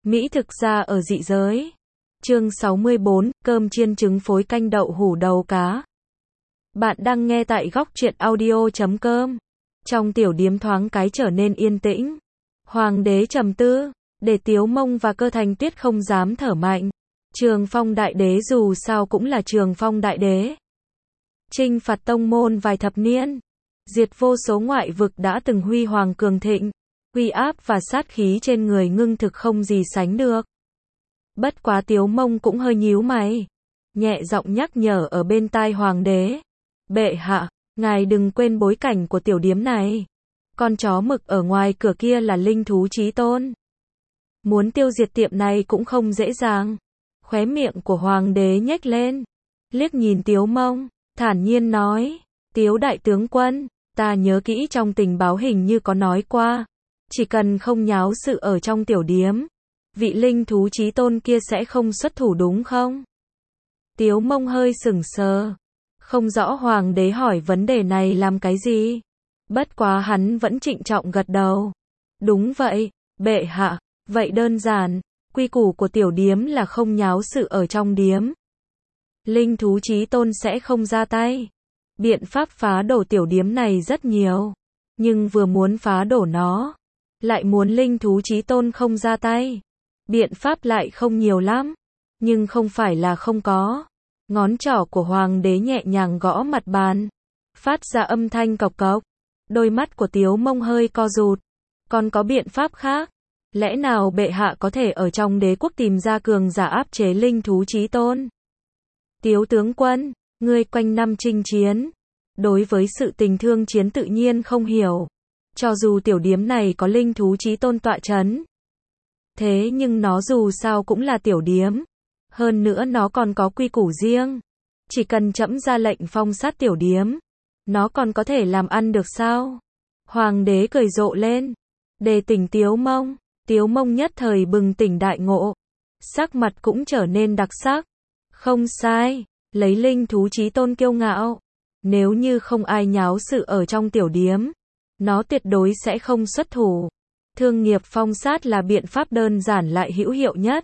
Mỹ thực ra ở dị giới. Chương 64, cơm chiên trứng phối canh đậu hủ đầu cá. Bạn đang nghe tại góc truyện audio.com. Trong tiểu điếm thoáng cái trở nên yên tĩnh. Hoàng đế trầm tư, để Tiếu Mông và Cơ Thành Tuyết không dám thở mạnh. Trường Phong đại đế dù sao cũng là Trường Phong đại đế. Chinh phạt tông môn vài thập niên, diệt vô số ngoại vực đã từng huy hoàng cường thịnh, uy áp và sát khí trên người ngưng thực không gì sánh được. Bất quá Tiếu Mông cũng hơi nhíu mày, nhẹ giọng nhắc nhở ở bên tai hoàng đế. Bệ hạ, ngài đừng quên bối cảnh của tiểu điếm này. Con chó mực ở ngoài cửa kia là linh thú chí tôn. Muốn tiêu diệt tiệm này cũng không dễ dàng. Khóe miệng của hoàng đế nhếch lên, liếc nhìn Tiếu Mông, thản nhiên nói, Tiếu đại tướng quân, ta nhớ kỹ trong tình báo hình như có nói qua, chỉ cần không nháo sự ở trong tiểu điếm, vị linh thú chí tôn kia sẽ không xuất thủ đúng không? Tiếu Mông hơi sững sờ, không rõ hoàng đế hỏi vấn đề này làm cái gì. Bất quá hắn vẫn trịnh trọng gật đầu. Đúng vậy, bệ hạ, vậy đơn giản, quy củ của tiểu điếm là không nháo sự ở trong điếm. Linh thú chí tôn sẽ không ra tay. Biện pháp phá đổ tiểu điếm này rất nhiều, nhưng vừa muốn phá đổ nó, lại muốn linh thú chí tôn không ra tay. Biện pháp lại không nhiều lắm, nhưng không phải là không có. Ngón trỏ của hoàng đế nhẹ nhàng gõ mặt bàn, phát ra âm thanh cộc cộc. Đôi mắt của Tiếu Mông hơi co rụt. Còn có biện pháp khác? Lẽ nào bệ hạ có thể ở trong đế quốc tìm ra cường giả áp chế linh thú chí tôn? Tiếu tướng quân, ngươi quanh năm chinh chiến, đối với sự tình thương chiến tự nhiên không hiểu. Cho dù tiểu điếm này có linh thú chí tôn tọa chấn, thế nhưng nó dù sao cũng là tiểu điếm. Hơn nữa nó còn có quy củ riêng. Chỉ cần trẫm ra lệnh phong sát tiểu điếm, nó còn có thể làm ăn được sao? Hoàng đế cười rộ lên, đề tỉnh Tiếu Mông. Tiếu Mông nhất thời bừng tỉnh đại ngộ, sắc mặt cũng trở nên đặc sắc. Không sai, lấy linh thú chí tôn kiêu ngạo, nếu như không ai nháo sự ở trong tiểu điếm, nó tuyệt đối sẽ không xuất thủ. Thương nghiệp phong sát là biện pháp đơn giản lại hữu hiệu nhất.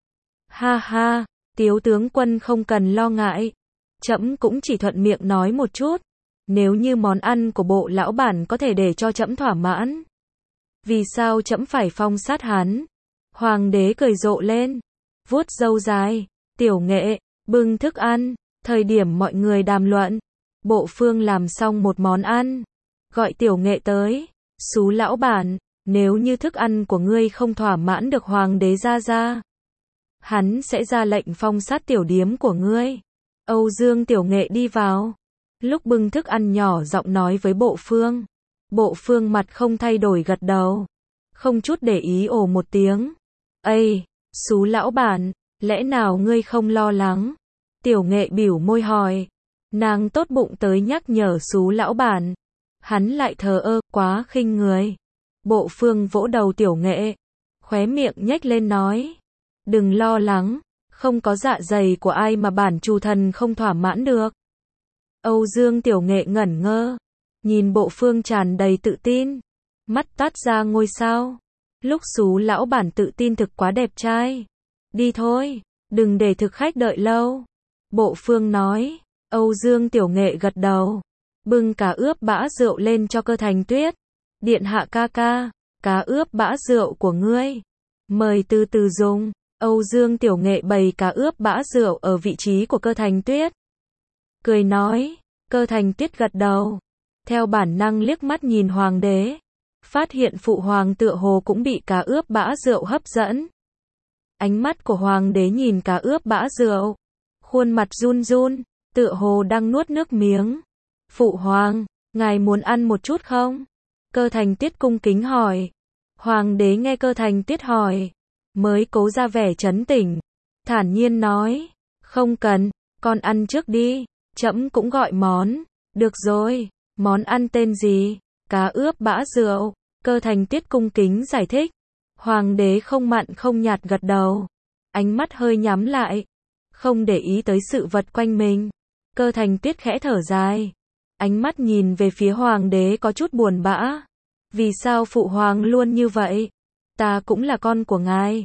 Ha ha, Tiếu tướng quân không cần lo ngại, trẫm cũng chỉ thuận miệng nói một chút. Nếu như món ăn của bộ lão bản có thể để cho trẫm thỏa mãn, vì sao trẫm phải phong sát hắn? Hoàng đế cười rộ lên, vuốt râu dài. Tiểu Nghệ, bưng thức ăn. Thời điểm mọi người đàm luận, bộ phương làm xong một món ăn, gọi Tiểu Nghệ tới. Xú lão bản, nếu như thức ăn của ngươi không thỏa mãn được hoàng đế ra, hắn sẽ ra lệnh phong sát tiểu điếm của ngươi. Âu Dương Tiểu Nghệ đi vào, lúc bưng thức ăn nhỏ giọng nói với bộ phương. Bộ phương mặt không thay đổi gật đầu, không chút để ý ồ một tiếng. Ây, xú lão bản, lẽ nào ngươi không lo lắng? Tiểu Nghệ bĩu môi hỏi. Nàng tốt bụng tới nhắc nhở xú lão bản, hắn lại thờ ơ, quá khinh người. Bộ phương vỗ đầu Tiểu Nghệ, khóe miệng nhếch lên nói. Đừng lo lắng, không có dạ dày của ai mà bản chủ thần không thỏa mãn được. Âu Dương Tiểu Nghệ ngẩn ngơ, nhìn bộ phương tràn đầy tự tin, mắt toát ra ngôi sao. Lúc xú lão bản tự tin thực quá đẹp trai. Đi thôi, đừng để thực khách đợi lâu. Bộ phương nói. Âu Dương Tiểu Nghệ gật đầu, bưng cá ướp bã rượu lên cho Cơ Thành Tuyết. Điện hạ ca ca, cá ướp bã rượu của ngươi, mời từ từ dùng. Âu Dương Tiểu Nghệ bày cá ướp bã rượu ở vị trí của Cơ Thành Tuyết, cười nói. Cơ Thành Tuyết gật đầu, theo bản năng liếc mắt nhìn hoàng đế, phát hiện phụ hoàng tựa hồ cũng bị cá ướp bã rượu hấp dẫn. Ánh mắt của hoàng đế nhìn cá ướp bã rượu, khuôn mặt run run, tựa hồ đang nuốt nước miếng. Phụ hoàng, ngài muốn ăn một chút không? Cơ Thành Tuyết cung kính hỏi. Hoàng đế nghe Cơ Thành Tuyết hỏi, mới cố ra vẻ trấn tĩnh, thản nhiên nói, không cần, con ăn trước đi, trẫm cũng gọi món. Được rồi, món ăn tên gì? Cá ướp bã rượu. Cơ Thành Tuyết cung kính giải thích. Hoàng đế không mặn không nhạt gật đầu, ánh mắt hơi nhắm lại, không để ý tới sự vật quanh mình. Cơ Thành Tuyết khẽ thở dài, ánh mắt nhìn về phía hoàng đế có chút buồn bã. Vì sao phụ hoàng luôn như vậy? Ta cũng là con của ngài,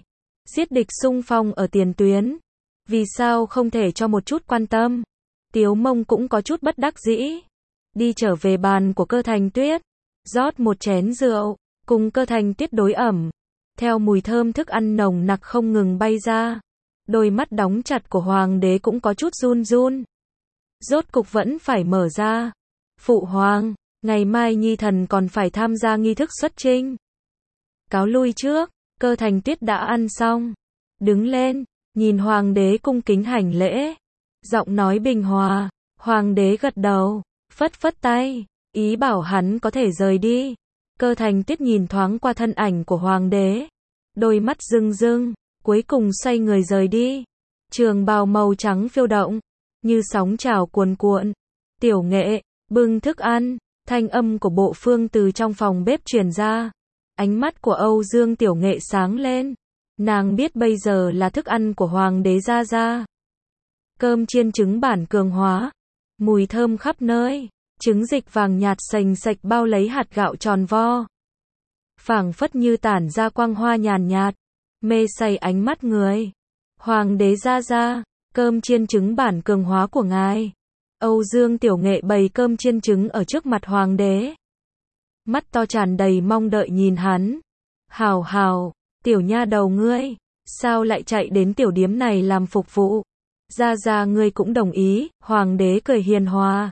giết địch xung phong ở tiền tuyến. Vì sao không thể cho một chút quan tâm? Tiếu Mông cũng có chút bất đắc dĩ. Đi trở về bàn của Cơ Thành Tuyết, rót một chén rượu, cùng Cơ Thành Tuyết đối ẩm. Theo mùi thơm thức ăn nồng nặc không ngừng bay ra, đôi mắt đóng chặt của hoàng đế cũng có chút run run. Rốt cục vẫn phải mở ra. Phụ hoàng, ngày mai nhi thần còn phải tham gia nghi thức xuất chinh. Cáo lui trước, Cơ Thành Tuyết đã ăn xong. Đứng lên, nhìn hoàng đế cung kính hành lễ. Giọng nói bình hòa, hoàng đế gật đầu, phất phất tay, ý bảo hắn có thể rời đi. Cơ Thành Tuyết nhìn thoáng qua thân ảnh của hoàng đế. Đôi mắt rưng rưng, cuối cùng xoay người rời đi. Trường bào màu trắng phiêu động, như sóng trào cuồn cuộn. Tiểu Nghệ, bưng thức ăn, thanh âm của Bộ Phương từ trong phòng bếp truyền ra. Ánh mắt của Âu Dương Tiểu Nghệ sáng lên. Nàng biết bây giờ là thức ăn của hoàng đế ra ra. Cơm chiên trứng bản cường hóa, mùi thơm khắp nơi, trứng dịch vàng nhạt sành sạch bao lấy hạt gạo tròn vo. Phảng phất như tản ra quang hoa nhàn nhạt, mê say ánh mắt người. Hoàng đế ra ra, cơm chiên trứng bản cường hóa của ngài. Âu Dương Tiểu Nghệ bày cơm chiên trứng ở trước mặt hoàng đế. Mắt to tràn đầy mong đợi nhìn hắn. Hào hào, tiểu nha đầu ngươi, sao lại chạy đến tiểu điếm này làm phục vụ? Ra ra ngươi cũng đồng ý, hoàng đế cười hiền hòa.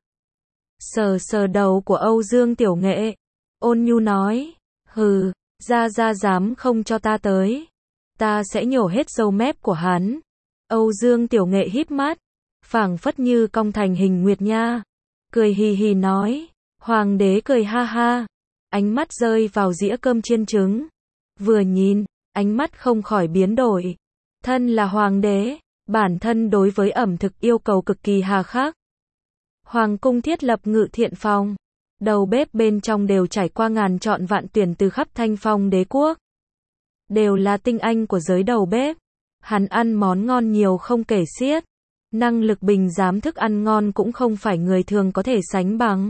Sờ sờ đầu của Âu Dương Tiểu Nghệ, ôn nhu nói, hừ, ra ra dám không cho ta tới, ta sẽ nhổ hết râu mép của hắn. Âu Dương Tiểu Nghệ híp mắt, phảng phất như cong thành hình nguyệt nha, cười hì hì nói. Hoàng đế cười ha ha, ánh mắt rơi vào dĩa cơm chiên trứng. Vừa nhìn, ánh mắt không khỏi biến đổi. Thân là hoàng đế, bản thân đối với ẩm thực yêu cầu cực kỳ hà khắc. Hoàng cung thiết lập ngự thiện phòng, đầu bếp bên trong đều trải qua ngàn chọn vạn tuyển từ khắp Thanh Phong đế quốc. Đều là tinh anh của giới đầu bếp. Hắn ăn món ngon nhiều không kể xiết. Năng lực bình giám thức ăn ngon cũng không phải người thường có thể sánh bằng.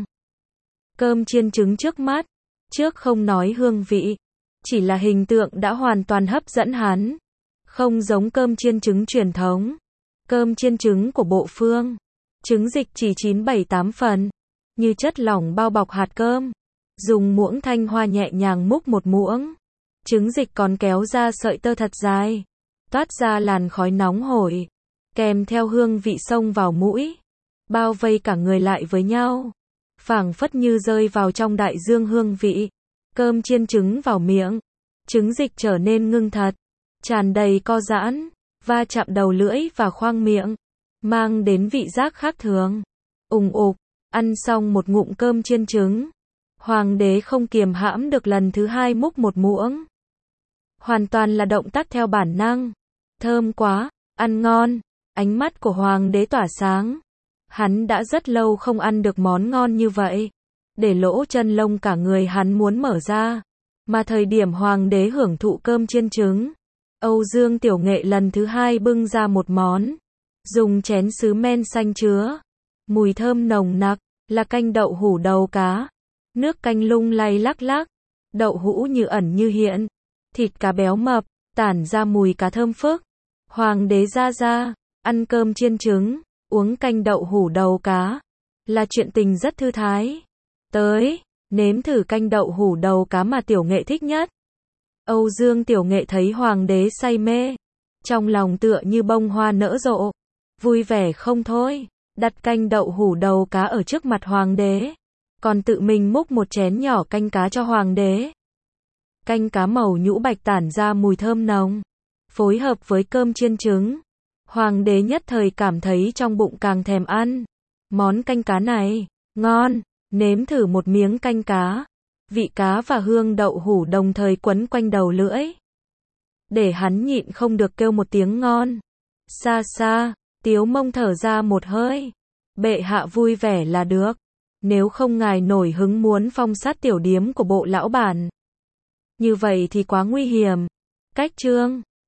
Cơm chiên trứng trước mắt, trước không nói hương vị, chỉ là hình tượng đã hoàn toàn hấp dẫn hắn. Không giống cơm chiên trứng truyền thống. Cơm chiên trứng của Bộ Phương, trứng dịch chỉ 9-7-8 phần, như chất lỏng bao bọc hạt cơm. Dùng muỗng thanh hoa nhẹ nhàng múc một muỗng. Trứng dịch còn kéo ra sợi tơ thật dài, toát ra làn khói nóng hổi, kèm theo hương vị xông vào mũi, bao vây cả người lại với nhau, phảng phất như rơi vào trong đại dương hương vị. Cơm chiên trứng vào miệng, trứng dịch trở nên ngưng thật, tràn đầy co giãn, va chạm đầu lưỡi và khoang miệng, mang đến vị giác khác thường. Ùng ục, ăn xong một ngụm cơm chiên trứng, hoàng đế không kiềm hãm được lần thứ hai múc một muỗng. Hoàn toàn là động tác theo bản năng. Thơm quá, ăn ngon. Ánh mắt của hoàng đế tỏa sáng. Hắn đã rất lâu không ăn được món ngon như vậy. Để lỗ chân lông cả người hắn muốn mở ra. Mà thời điểm hoàng đế hưởng thụ cơm chiên trứng, Âu Dương Tiểu Nghệ lần thứ hai bưng ra một món. Dùng chén sứ men xanh chứa. Mùi thơm nồng nặc, là canh đậu hủ đầu cá. Nước canh lung lay lắc lắc. Đậu hũ như ẩn như hiện. Thịt cá béo mập, tản ra mùi cá thơm phức. Hoàng đế ra ra, ăn cơm chiên trứng, uống canh đậu hủ đầu cá. Là chuyện tình rất thư thái. Tới, nếm thử canh đậu hủ đầu cá mà Tiểu Nghệ thích nhất. Âu Dương Tiểu Nghệ thấy hoàng đế say mê. Trong lòng tựa như bông hoa nở rộ. Vui vẻ không thôi, đặt canh đậu hủ đầu cá ở trước mặt hoàng đế. Còn tự mình múc một chén nhỏ canh cá cho hoàng đế. Canh cá màu nhũ bạch tản ra mùi thơm nồng, phối hợp với cơm chiên trứng. Hoàng đế nhất thời cảm thấy trong bụng càng thèm ăn. Món canh cá này, ngon, nếm thử một miếng canh cá. Vị cá và hương đậu hủ đồng thời quấn quanh đầu lưỡi. Để hắn nhịn không được kêu một tiếng ngon. Xa xa, Tiếu Mông thở ra một hơi. Bệ hạ vui vẻ là được. Nếu không ngài nổi hứng muốn phong sát tiểu điếm của bộ lão bản, như vậy thì quá nguy hiểm. Cách chương